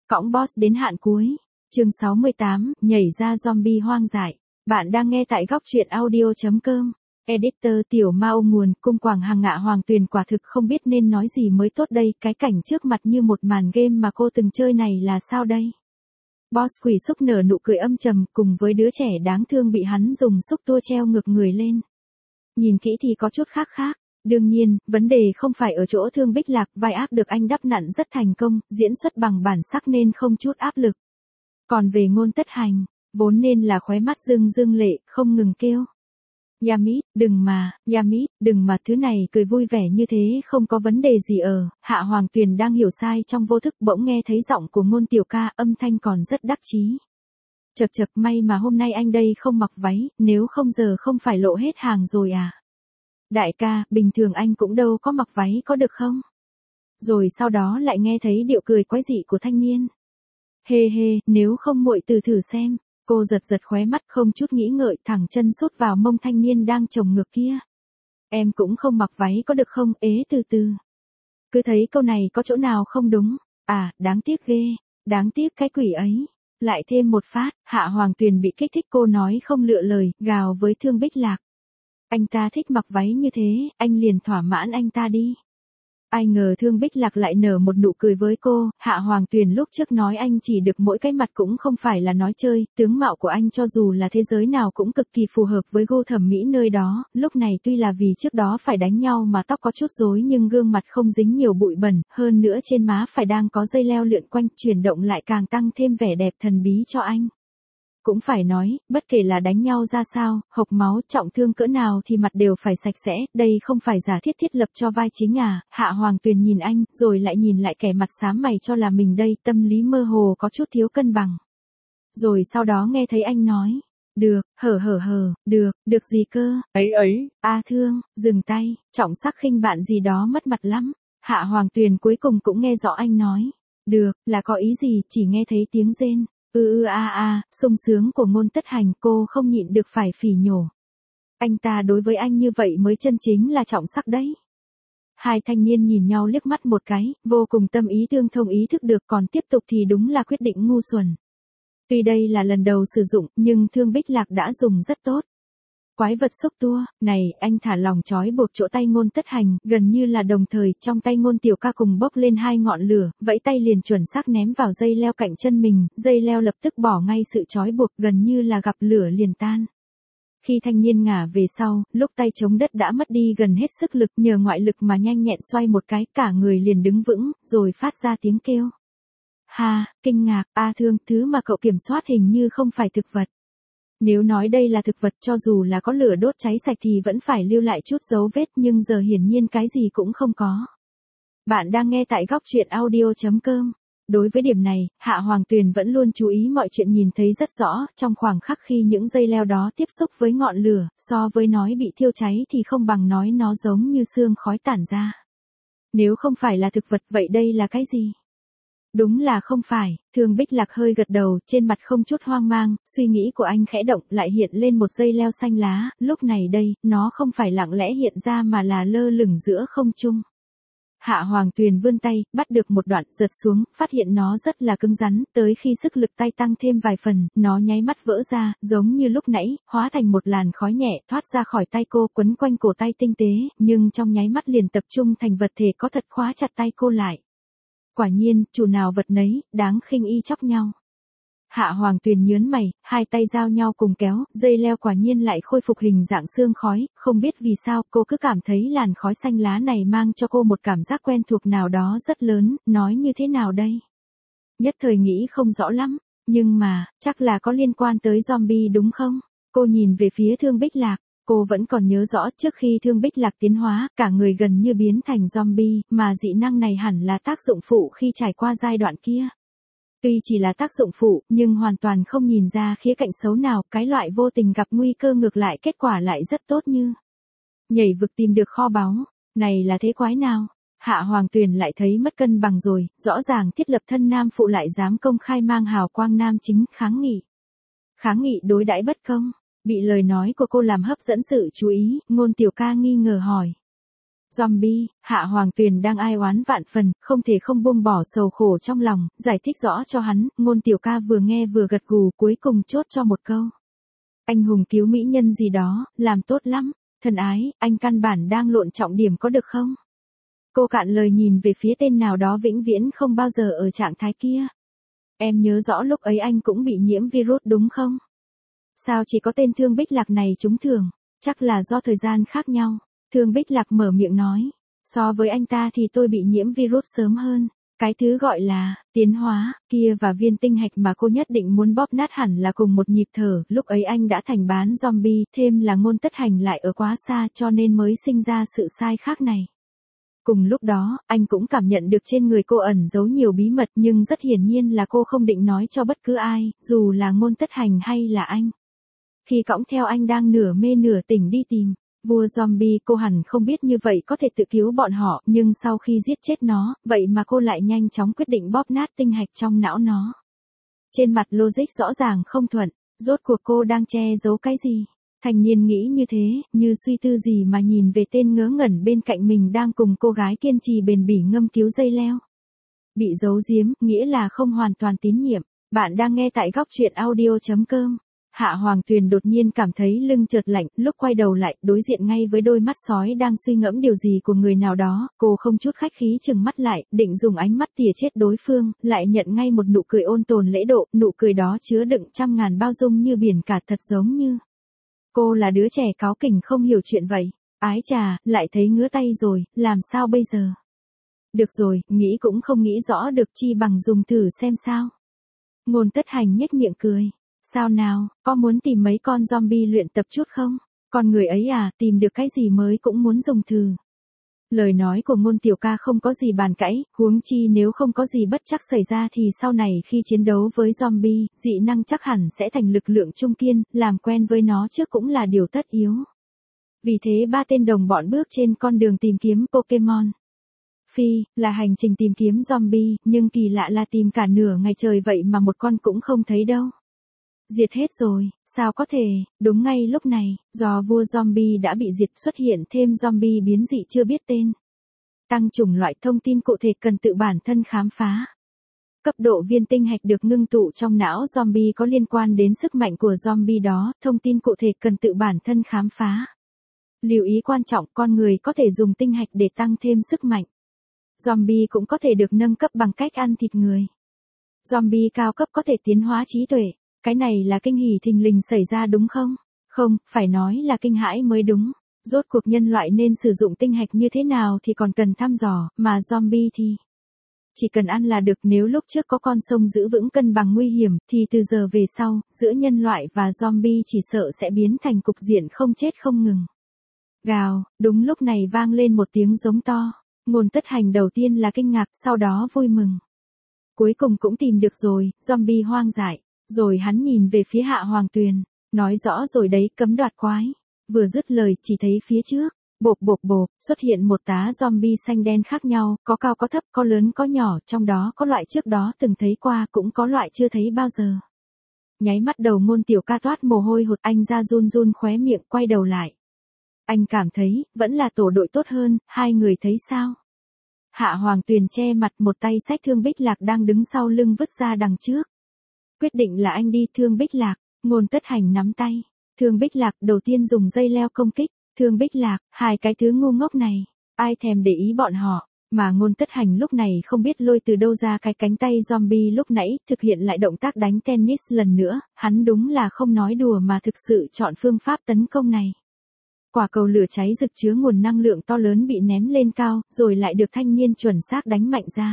Cõng boss đến hạn cuối. Chương 68, nhảy ra zombie hoang dại. Bạn đang nghe tại góc truyện audio.com. Editor Tiểu Mao nguồn cung Quảng Hằng Ngạ Hoàng Tuyền quả thực không biết nên nói gì mới tốt đây. Cái cảnh trước mặt như một màn game mà cô từng chơi này là sao đây? Boss quỷ xúc nở nụ cười âm trầm cùng với đứa trẻ đáng thương bị hắn dùng xúc tua treo ngược người lên. Nhìn kỹ thì có chút khác khác. Đương nhiên, vấn đề không phải ở chỗ Thương Bích Lạc, vai ác được anh đắp nặn rất thành công, diễn xuất bằng bản sắc nên không chút áp lực. Còn về Ngôn Tất Hành, vốn nên là khóe mắt rưng rưng lệ, không ngừng kêu. Yami, Yami, đừng mà thứ này cười vui vẻ như thế không có vấn đề gì Hạ Hoàng Tuyền đang hiểu sai trong vô thức bỗng nghe thấy giọng của Ngôn tiểu ca, âm thanh còn rất đắc chí. Chậc chậc, may mà hôm nay anh đây không mặc váy, nếu không giờ không phải lộ hết hàng rồi à. Đại ca, bình thường anh cũng đâu có mặc váy có được không? Rồi sau đó lại nghe thấy điệu cười quái dị của thanh niên. Hê hê, nếu không muội từ thử xem. Cô giật giật khóe mắt không chút nghĩ ngợi, thẳng chân sút vào mông thanh niên đang chồng ngược kia. Em cũng không mặc váy có được không, ế từ từ. Cứ thấy câu này có chỗ nào không đúng. À, đáng tiếc ghê, đáng tiếc cái quỷ ấy. Lại thêm một phát, Hạ Hoàng Tuyền bị kích thích, cô nói không lựa lời, gào với Thương Bích Lạc. Anh ta thích mặc váy như thế, anh liền thỏa mãn anh ta đi. Ai ngờ Thương Bích Lạc lại nở một nụ cười với cô. Hạ Hoàng Tuyền lúc trước nói anh chỉ được mỗi cái mặt cũng không phải là nói chơi, tướng mạo của anh cho dù là thế giới nào cũng cực kỳ phù hợp với gu thẩm mỹ nơi đó. Lúc này tuy là vì trước đó phải đánh nhau mà tóc có chút rối nhưng gương mặt không dính nhiều bụi bẩn, hơn nữa trên má phải đang có dây leo lượn quanh, chuyển động lại càng tăng thêm vẻ đẹp thần bí cho anh. Cũng phải nói, bất kể là đánh nhau ra sao, hộc máu, trọng thương cỡ nào thì mặt đều phải sạch sẽ, đây không phải giả thiết thiết lập cho vai chính à. Hạ Hoàng Tuyền nhìn anh, rồi lại nhìn lại kẻ mặt xám mày cho là mình đây, tâm lý mơ hồ có chút thiếu cân bằng. Rồi sau đó nghe thấy anh nói, được, được gì cơ, Thương, dừng tay, trọng sắc khinh bạn gì đó mất mặt lắm. Hạ Hoàng Tuyền cuối cùng cũng nghe rõ anh nói, được, là có ý gì, chỉ nghe thấy tiếng rên. Sung sướng của Ngôn Tất Hành, cô không nhịn được phải phỉ nhổ. Anh ta đối với anh như vậy mới chân chính là trọng sắc đấy. Hai thanh niên nhìn nhau liếc mắt một cái, vô cùng tâm ý tương thông, ý thức được còn tiếp tục thì đúng là quyết định ngu xuẩn. Tuy đây là lần đầu sử dụng, nhưng Thương Bích Lạc đã dùng rất tốt. Quái vật xúc tua, này, anh thả lỏng trói buộc chỗ tay Ngôn Tất Hành, gần như là đồng thời, trong tay Ngôn tiểu ca cùng bốc lên hai ngọn lửa, vẫy tay liền chuẩn xác ném vào dây leo cạnh chân mình, dây leo lập tức bỏ ngay sự trói buộc, gần như là gặp lửa liền tan. Khi thanh niên ngả về sau, lúc tay chống đất đã mất đi gần hết sức lực, nhờ ngoại lực mà nhanh nhẹn xoay một cái, cả người liền đứng vững, rồi phát ra tiếng kêu. Ha, kinh ngạc, Thương, thứ mà cậu kiểm soát hình như không phải thực vật. Nếu nói đây là thực vật, cho dù là có lửa đốt cháy sạch thì vẫn phải lưu lại chút dấu vết, nhưng giờ hiển nhiên cái gì cũng không có. Bạn đang nghe tại góc truyện audio.com. Đối với điểm này, Hạ Hoàng Tuyền vẫn luôn chú ý mọi chuyện, nhìn thấy rất rõ, trong khoảng khắc khi những dây leo đó tiếp xúc với ngọn lửa, so với nói bị thiêu cháy thì không bằng nói nó giống như sương khói tản ra. Nếu không phải là thực vật, vậy đây là cái gì? Đúng là không phải. Thương Bích Lạc hơi gật đầu, trên mặt không chút hoang mang, suy nghĩ của anh khẽ động, lại hiện lên một dây leo xanh lá, lúc này đây, nó không phải lặng lẽ hiện ra mà là lơ lửng giữa không trung. Hạ Hoàng Tuyền vươn tay, bắt được một đoạn, giật xuống, phát hiện nó rất là cứng rắn, tới khi sức lực tay tăng thêm vài phần, nó nháy mắt vỡ ra, giống như lúc nãy, hóa thành một làn khói nhẹ, thoát ra khỏi tay cô, quấn quanh cổ tay tinh tế, nhưng trong nháy mắt liền tập trung thành vật thể có thật, khóa chặt tay cô lại. Quả nhiên, chủ nào vật nấy, đáng khinh y chóc nhau. Hạ Hoàng Tuyền nhớn mày, hai tay giao nhau cùng kéo, dây leo quả nhiên lại khôi phục hình dạng sương khói, không biết vì sao, cô cứ cảm thấy làn khói xanh lá này mang cho cô một cảm giác quen thuộc nào đó rất lớn, nói như thế nào đây? Nhất thời nghĩ không rõ lắm, nhưng mà, chắc là có liên quan tới zombie đúng không? Cô nhìn về phía Thương Bích Lạc. Cô vẫn còn nhớ rõ trước khi Thương Bích Lạc tiến hóa, cả người gần như biến thành zombie, mà dị năng này hẳn là tác dụng phụ khi trải qua giai đoạn kia. Tuy chỉ là tác dụng phụ, nhưng hoàn toàn không nhìn ra khía cạnh xấu nào, cái loại vô tình gặp nguy cơ ngược lại kết quả lại rất tốt như nhảy vực tìm được kho báu. Này là thế quái nào? Hạ Hoàng Tuyền lại thấy mất cân bằng rồi, rõ ràng thiết lập thân nam phụ lại dám công khai mang hào quang nam chính, kháng nghị. Kháng nghị đối đãi bất công. Bị lời nói của cô làm hấp dẫn sự chú ý, Ngôn tiểu ca nghi ngờ hỏi. Zombie, Hạ Hoàng Tuyền đang ai oán vạn phần, không thể không buông bỏ sầu khổ trong lòng, giải thích rõ cho hắn, Ngôn tiểu ca vừa nghe vừa gật gù, cuối cùng chốt cho một câu. Anh hùng cứu mỹ nhân gì đó, làm tốt lắm, thân ái, anh căn bản đang lộn trọng điểm có được không? Cô cạn lời nhìn về phía tên nào đó vĩnh viễn không bao giờ ở trạng thái kia. Em nhớ rõ lúc ấy anh cũng bị nhiễm virus đúng không? Sao chỉ có tên Thương Bích Lạc này trúng thưởng? Chắc là do thời gian khác nhau. Thương Bích Lạc mở miệng nói. So với anh ta thì tôi bị nhiễm virus sớm hơn. Cái thứ gọi là tiến hóa kia và viên tinh hạch mà cô nhất định muốn bóp nát hẳn là cùng một nhịp thở. Lúc ấy anh đã thành bán zombie, thêm là Ngôn Tất Hành lại ở quá xa cho nên mới sinh ra sự sai khác này. Cùng lúc đó, anh cũng cảm nhận được trên người cô ẩn giấu nhiều bí mật nhưng rất hiển nhiên là cô không định nói cho bất cứ ai, dù là Ngôn Tất Hành hay là anh. Khi cõng theo anh đang nửa mê nửa tỉnh đi tìm vua zombie, cô hẳn không biết như vậy có thể tự cứu bọn họ, nhưng sau khi giết chết nó, vậy mà cô lại nhanh chóng quyết định bóp nát tinh hạch trong não nó. Trên mặt logic rõ ràng không thuận, rốt cuộc cô đang che giấu cái gì? Thành Nhiên nghĩ như thế, như suy tư gì mà nhìn về tên ngớ ngẩn bên cạnh mình đang cùng cô gái kiên trì bền bỉ ngâm cứu dây leo. Bị giấu giếm, nghĩa là không hoàn toàn tín nhiệm. Bạn đang nghe tại góc truyện audio.com. Hạ Hoàng Tuyền đột nhiên cảm thấy lưng chợt lạnh, lúc quay đầu lại, đối diện ngay với đôi mắt sói đang suy ngẫm điều gì của người nào đó, cô không chút khách khí chừng mắt lại, định dùng ánh mắt tỉa chết đối phương, lại nhận ngay một nụ cười ôn tồn lễ độ, nụ cười đó chứa đựng trăm ngàn bao dung như biển cả, thật giống như cô là đứa trẻ cáu kỉnh không hiểu chuyện vậy. Ái chà, lại thấy ngứa tay rồi, làm sao bây giờ? Được rồi, nghĩ cũng không nghĩ rõ được, chi bằng dùng thử xem sao. Ngôn Tất Hành nhếch miệng cười. Sao nào, có muốn tìm mấy con zombie luyện tập chút không? Con người ấy à, tìm được cái gì mới cũng muốn dùng thử. Lời nói của Ngôn tiểu ca không có gì bàn cãi, huống chi nếu không có gì bất trắc xảy ra thì sau này khi chiến đấu với zombie, dị năng chắc hẳn sẽ thành lực lượng trung kiên, làm quen với nó trước cũng là điều tất yếu. Vì thế ba tên đồng bọn bước trên con đường tìm kiếm Pokemon. Phi, là hành trình tìm kiếm zombie, nhưng kỳ lạ là tìm cả nửa ngày trời vậy mà một con cũng không thấy đâu. Diệt hết rồi, sao có thể? Đúng ngay lúc này, do vua zombie đã bị diệt, xuất hiện thêm zombie biến dị chưa biết tên. Tăng chủng loại, thông tin cụ thể cần tự bản thân khám phá. Cấp độ viên tinh hạch được ngưng tụ trong não zombie có liên quan đến sức mạnh của zombie đó, thông tin cụ thể cần tự bản thân khám phá. Lưu ý quan trọng, con người có thể dùng tinh hạch để tăng thêm sức mạnh. Zombie cũng có thể được nâng cấp bằng cách ăn thịt người. Zombie cao cấp có thể tiến hóa trí tuệ. Cái này là kinh hỉ thình lình xảy ra đúng không? Không, phải nói là kinh hãi mới đúng. Rốt cuộc nhân loại nên sử dụng tinh hạch như thế nào thì còn cần thăm dò, mà zombie thì chỉ cần ăn là được. Nếu lúc trước có con sông giữ vững cân bằng nguy hiểm, thì từ giờ về sau, giữa nhân loại và zombie chỉ sợ sẽ biến thành cục diện không chết không ngừng. Gào, đúng lúc này vang lên một tiếng giống to. Ngôn Tất Hành đầu tiên là kinh ngạc, sau đó vui mừng. Cuối cùng cũng tìm được rồi, zombie hoang dại. Rồi hắn nhìn về phía Hạ Hoàng Tuyền, nói rõ rồi đấy, cấm đoạt quái. Vừa dứt lời, chỉ thấy phía trước, bộp bộp bộp, xuất hiện một tá zombie xanh đen khác nhau, có cao có thấp, có lớn có nhỏ, trong đó có loại trước đó từng thấy qua, cũng có loại chưa thấy bao giờ. Nháy mắt đầu Ngôn tiểu ca toát mồ hôi hột, anh ra run run khóe miệng, quay đầu lại. Anh cảm thấy, vẫn là tổ đội tốt hơn, hai người thấy sao? Hạ Hoàng Tuyền che mặt, một tay xách Thương Bích Lạc đang đứng sau lưng vứt ra đằng trước. Quyết định là anh đi. Thương Bích Lạc. Ngôn Tất Hành nắm tay. Thương Bích Lạc đầu tiên dùng dây leo công kích. Thương Bích Lạc, hai cái thứ ngu ngốc này, ai thèm để ý bọn họ. Mà Ngôn Tất Hành lúc này không biết lôi từ đâu ra cái cánh tay zombie lúc nãy, thực hiện lại động tác đánh tennis lần nữa, hắn đúng là không nói đùa mà thực sự chọn phương pháp tấn công này. Quả cầu lửa cháy rực chứa nguồn năng lượng to lớn bị ném lên cao, rồi lại được thanh niên chuẩn xác đánh mạnh ra.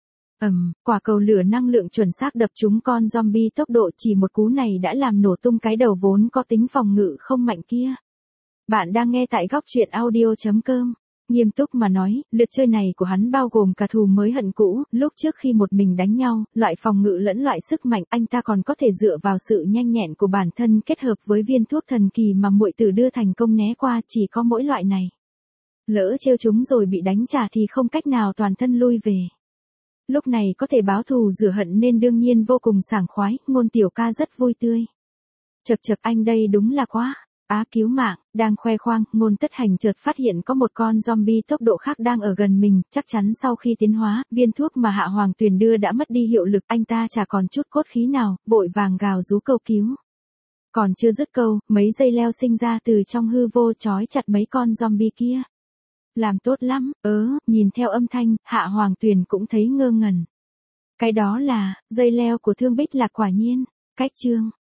Quả cầu lửa năng lượng chuẩn xác đập trúng con zombie, tốc độ chỉ một cú này đã làm nổ tung cái đầu vốn có tính phòng ngự không mạnh kia. Bạn đang nghe tại góc truyện audio.com. Nghiêm túc mà nói, lượt chơi này của hắn bao gồm cả thù mới hận cũ, lúc trước khi một mình đánh nhau, loại phòng ngự lẫn loại sức mạnh, anh ta còn có thể dựa vào sự nhanh nhẹn của bản thân kết hợp với viên thuốc thần kỳ mà muội tử đưa thành công né qua, chỉ có mỗi loại này. Lỡ trêu chúng rồi bị đánh trả thì không cách nào toàn thân lui về. Lúc này có thể báo thù rửa hận nên đương nhiên vô cùng sảng khoái, Ngôn tiểu ca rất vui tươi. Chậc chậc, anh đây đúng là quá. Á cứu mạng, đang khoe khoang, Ngôn Tất Hành chợt phát hiện có một con zombie tốc độ khác đang ở gần mình, chắc chắn sau khi tiến hóa, viên thuốc mà Hạ Hoàng Tuyền đưa đã mất đi hiệu lực, anh ta chả còn chút cốt khí nào, vội vàng gào rú cầu cứu. Còn chưa dứt câu, mấy dây leo sinh ra từ trong hư vô trói chặt mấy con zombie kia. Làm tốt lắm, nhìn theo âm thanh, Hạ Hoàng Tuyền cũng thấy ngơ ngẩn. Cái đó là, dây leo của Thương Bích Lạc quả nhiên, cách chương.